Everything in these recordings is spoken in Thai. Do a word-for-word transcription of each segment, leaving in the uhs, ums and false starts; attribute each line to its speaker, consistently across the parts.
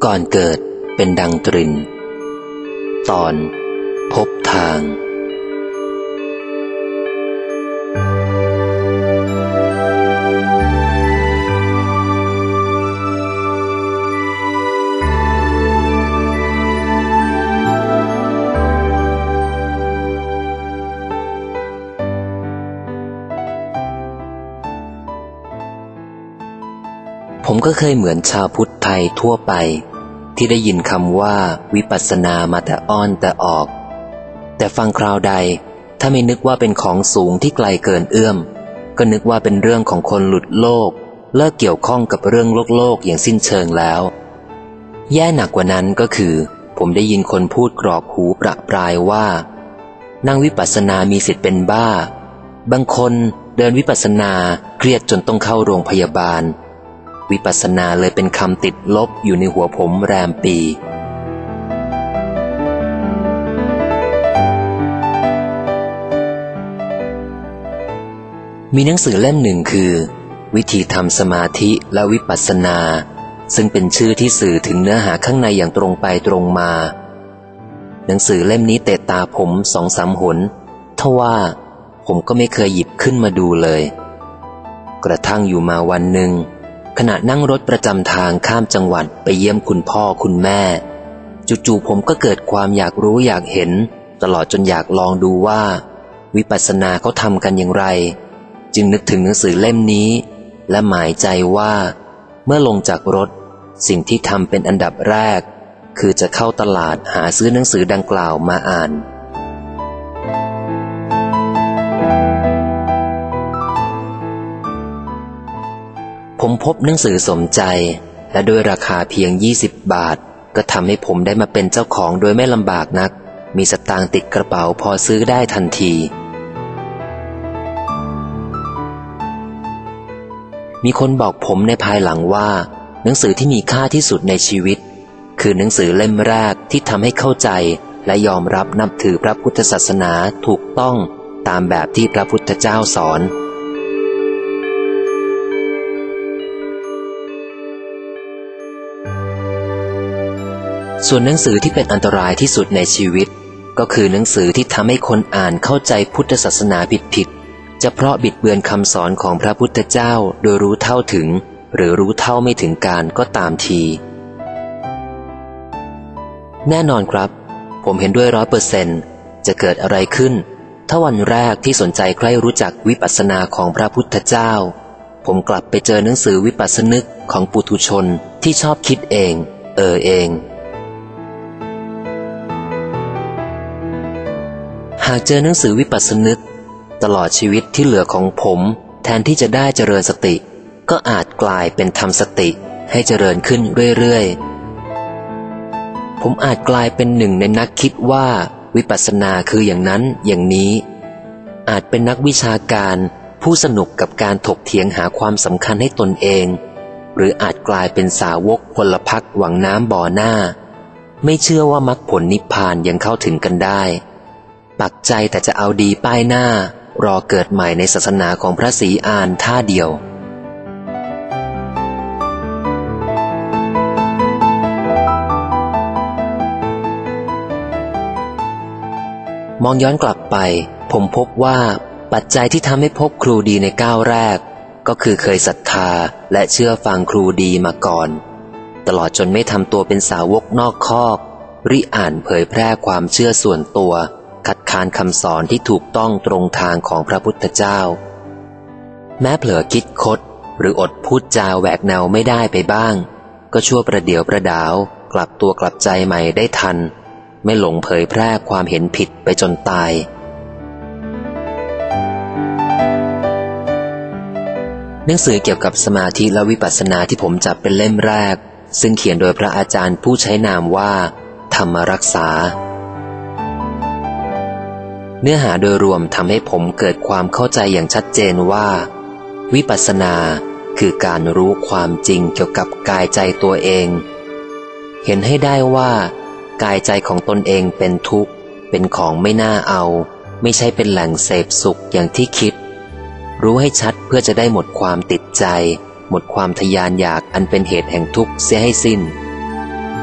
Speaker 1: ก่อนเกิดเป็นดังตรินตอนพบทางผมก็เคยเหมือนชาวพุทธไทยทั่วไปที่ได้ยินคำว่าวิปัสสนามาแต่อ้อนแต่ออกแต่ฟังคราวใดถ้าไม่นึกว่าเป็นของสูงที่ไกลเกินเอื้อมก็นึกว่าเป็นเรื่องของคนหลุดโลกเลิกเกี่ยวข้องกับเรื่องโลกโลกอย่างสิ้นเชิงแล้วแย่หนักกว่านั้นก็คือผมได้ยินคนพูดกรอกหูประปรายว่านั่งวิปัสสนามีสิทธิ์เป็นบ้าบางคนเดินวิปัสสนาเครียดจนต้องเข้าโรงพยาบาลวิปัสสนาเลยเป็นคำติดลบอยู่ในหัวผมแรมปีมีหนังสือเล่มหนึ่งคือวิธีทำสมาธิและวิปัสสนาซึ่งเป็นชื่อที่สื่อถึงเนื้อหาข้างในอย่างตรงไปตรงมาหนังสือเล่มนี้เตะตาผมสองสามหนทว่าผมก็ไม่เคยหยิบขึ้นมาดูเลยกระทั่งอยู่มาวันหนึ่งขณะนั่งรถประจำทางข้ามจังหวัดไปเยี่ยมคุณพ่อคุณแม่จู่ๆผมก็เกิดความอยากรู้อยากเห็นตลอดจนอยากลองดูว่าวิปัสสนาเขาทำกันอย่างไรจึงนึกถึงหนังสือเล่มนี้และหมายใจว่าเมื่อลงจากรถสิ่งที่ทำเป็นอันดับแรกคือจะเข้าตลาดหาซื้อหนังสือดังกล่าวมาอ่านผมพบหนังสือสมใจและด้วยราคาเพียงยี่สิบบาทก็ทำให้ผมได้มาเป็นเจ้าของโดยไม่ลำบากนักมีสตางค์ติดกระเป๋าพอซื้อได้ทันทีมีคนบอกผมในภายหลังว่าหนังสือที่มีค่าที่สุดในชีวิตคือหนังสือเล่มแรกที่ทำให้เข้าใจและยอมรับนับถือพระพุทธศาสนาถูกต้องตามแบบที่พระพุทธเจ้าสอนส่วนหนังสือที่เป็นอันตรายที่สุดในชีวิตก็คือหนังสือที่ทำให้คนอ่านเข้าใจพุทธศาสนาผิดๆจะเพราะบิดเบือนคำสอนของพระพุทธเจ้าโดยรู้เท่าถึงหรือรู้เท่าไม่ถึงการก็ตามทีแน่นอนครับผมเห็นด้วยร้อยเปอร์เซนต์จะเกิดอะไรขึ้นถ้าวันแรกที่สนใจใคร่รู้จักวิปัสสนาของพระพุทธเจ้าผมกลับไปเจอหนังสือวิปัสสนึกของปุถุชนที่ชอบคิดเองเออเองหากเจอหนังสือวิปัสสนึกตลอดชีวิตที่เหลือของผมแทนที่จะได้เจริญสติก็อาจกลายเป็นทำสติให้เจริญขึ้นเรื่อยๆผมอาจกลายเป็นหนึ่งในนักคิดว่าวิปัสสนาคืออย่างนั้นอย่างนี้อาจเป็นนักวิชาการผู้สนุกกับการถกเถียงหาความสำคัญให้ตนเองหรืออาจกลายเป็นสาวกพลพรรคหวังน้ำบ่อหน้าไม่เชื่อว่ามรรคผลนิพพานยังเข้าถึงกันได้ปักใจแต่จะเอาดีป้ายหน้ารอเกิดใหม่ในศาสนาของพระศรีอานท่าเดียวมองย้อนกลับไปผมพบว่าปัจจัยที่ทำให้พบครูดีในก้าวแรกก็คือเคยศรัทธาและเชื่อฟังครูดีมาก่อนตลอดจนไม่ทำตัวเป็นสาวกนอกคอกริอ่านเผยแพร่ความเชื่อส่วนตัวขัดขานคำสอนที่ถูกต้องตรงทางของพระพุทธเจ้าแม้เผลอคิดคดหรืออดพูดจาแหวกแนวไม่ได้ไปบ้างก็ชั่วประเดี๋ยวประดาวกลับตัวกลับใจใหม่ได้ทันไม่หลงเผยแพร่ความเห็นผิดไปจนตายหนังสือเกี่ยวกับสมาธิและวิปัสสนาที่ผมจับเป็นเล่มแรกซึ่งเขียนโดยพระอาจารย์ผู้ใช้นามว่าธรรมรักษาเนื้อหาโดยรวมทำให้ผมเกิดความเข้าใจอย่างชัดเจนว่าวิปัสสนาคือการรู้ความจริงเกี่ยวกับกายใจตัวเองเห็นให้ได้ว่ากายใจของตนเองเป็นทุกข์เป็นของไม่น่าเอาไม่ใช่เป็นแหล่งเสพสุขอย่างที่คิดรู้ให้ชัดเพื่อจะได้หมดความติดใจหมดความทะยานอยากอันเป็นเหตุแห่งทุกข์เสียให้สิ้น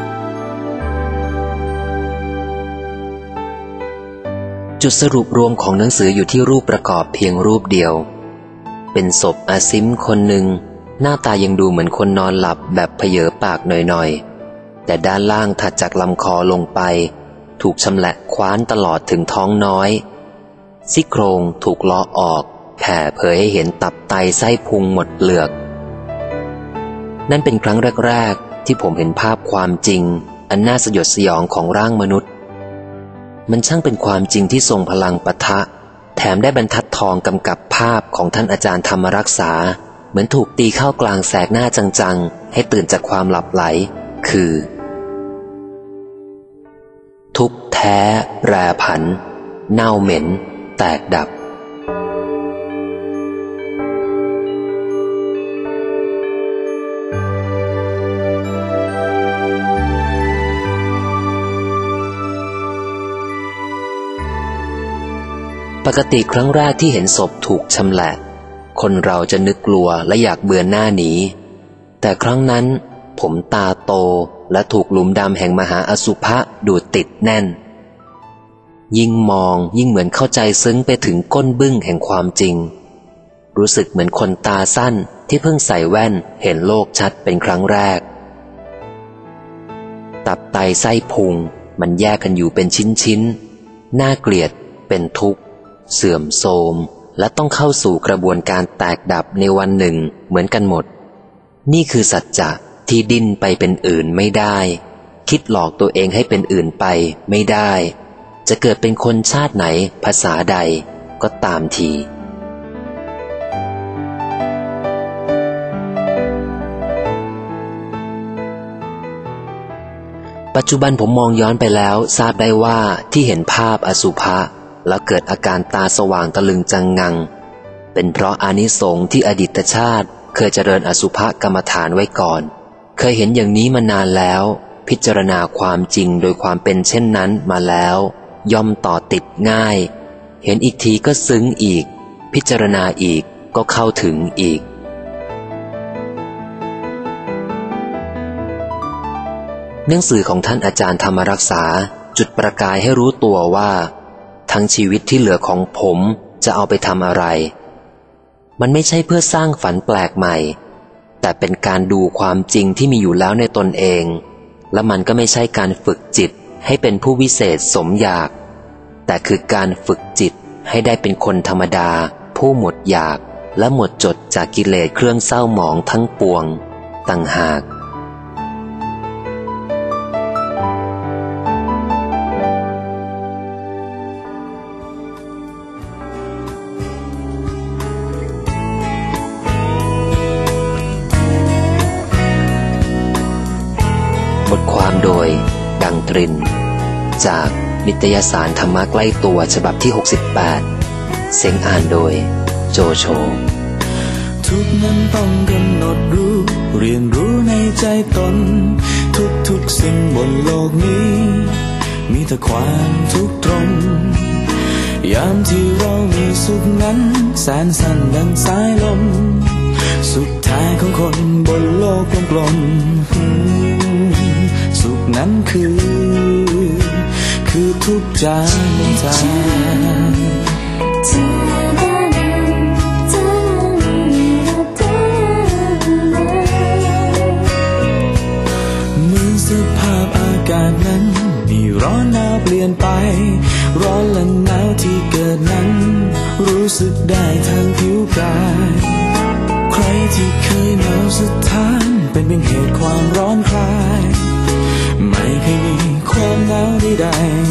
Speaker 1: จุดสรุปรวมของหนังสืออยู่ที่รูปประกอบเพียงรูปเดียวเป็นศพอาซิมคนหนึ่งหน้าตายังดูเหมือนคนนอนหลับแบบเผยปากหน่อยๆแต่ด้านล่างถัดจากลำคอลงไปถูกชำแหละคว้านตลอดถึงท้องน้อยซี่โครงถูกเลาะออกแผ่เผยให้เห็นตับไตไส้พุงหมดเปลือกนั่นเป็นครั้งแรกๆที่ผมเห็นภาพความจริงอันน่าสยดสยองของร่างมนุษย์มันช่างเป็นความจริงที่ทรงพลังปะทะแถมได้บรรทัดทองกำกับภาพของท่านอาจารย์ธรรมรักษาเหมือนถูกตีเข้ากลางแสกหน้าจังๆให้ตื่นจากความหลับไหลคือทุกข์แท้แปรผันเน่าเหม็นแตกดับปกติครั้งแรกที่เห็นศพถูกชำแหละคนเราจะนึกกลัวและอยากเบือนหน้าหนีแต่ครั้งนั้นผมตาโตและถูกหลุมดำแห่งมหาอสุภะดูดติดแน่นยิ่งมองยิ่งเหมือนเข้าใจซึ้งไปถึงก้นบึ้งแห่งความจริงรู้สึกเหมือนคนตาสั้นที่เพิ่งใส่แว่นเห็นโลกชัดเป็นครั้งแรกตับไตไส้พุงมันแยกกันอยู่เป็นชิ้นๆน่าเกลียดเป็นทุกข์เสื่อมโทรมและต้องเข้าสู่กระบวนการแตกดับในวันหนึ่งเหมือนกันหมดนี่คือสัจจะที่ดิ้นไปเป็นอื่นไม่ได้คิดหลอกตัวเองให้เป็นอื่นไปไม่ได้จะเกิดเป็นคนชาติไหนภาษาใดก็ตามทีปัจจุบันผมมองย้อนไปแล้วทราบได้ว่าที่เห็นภาพอสุภะแล้วเกิดอาการตาสว่างตะลึงจังงังเป็นเพราะอานิสงส์ที่อดีตชาติเคยเจริญอสุภกรรมฐานไว้ก่อนเคยเห็นอย่างนี้มานานแล้วพิจารณาความจริงโดยความเป็นเช่นนั้นมาแล้วย่อมต่อติดง่ายเห็นอีกทีก็ซึ้งอีกพิจารณาอีกก็เข้าถึงอีกหนังสือของท่านอาจารย์ธรรมรักษาจุดประกายให้รู้ตัวว่าทั้งชีวิตที่เหลือของผมจะเอาไปทำอะไรมันไม่ใช่เพื่อสร้างฝันแปลกใหม่แต่เป็นการดูความจริงที่มีอยู่แล้วในตนเองและมันก็ไม่ใช่การฝึกจิตให้เป็นผู้วิเศษสมอยากแต่คือการฝึกจิตให้ได้เป็นคนธรรมดาผู้หมดอยากและหมดจดจากกิเลสเครื่องเศร้าหมองทั้งปวงต่างหากบทความโดยดังตรินจากนิตยสารธรรมะใกล้ตัวฉบับที่หกสิบแปดเสียงอ่านโดยโจโฉ
Speaker 2: ทุกนั้นต้องกำหนดรู้เรียนรู้ในใจตนทุกทุกสิ่งบนโลกนี้มีแต่ความทุกข์ตรงยามที่เรามีสุขนั้นแสนสั้นดังสายลมสุดท้ายของคนบนโลกกลมๆสุขนั้นคือคือทุกจางจางเหมือนสภาพอากาศนั้นมีร้อนหนาวเปลี่ยนไปร้อนและหนาวที่เกิดนั้นรู้สึกได้ทางผิวกายใครที่เคยหนาวสถานเป็นเป็นเหตุความร้อนคลายไม่เคยมีความหนาวใดๆ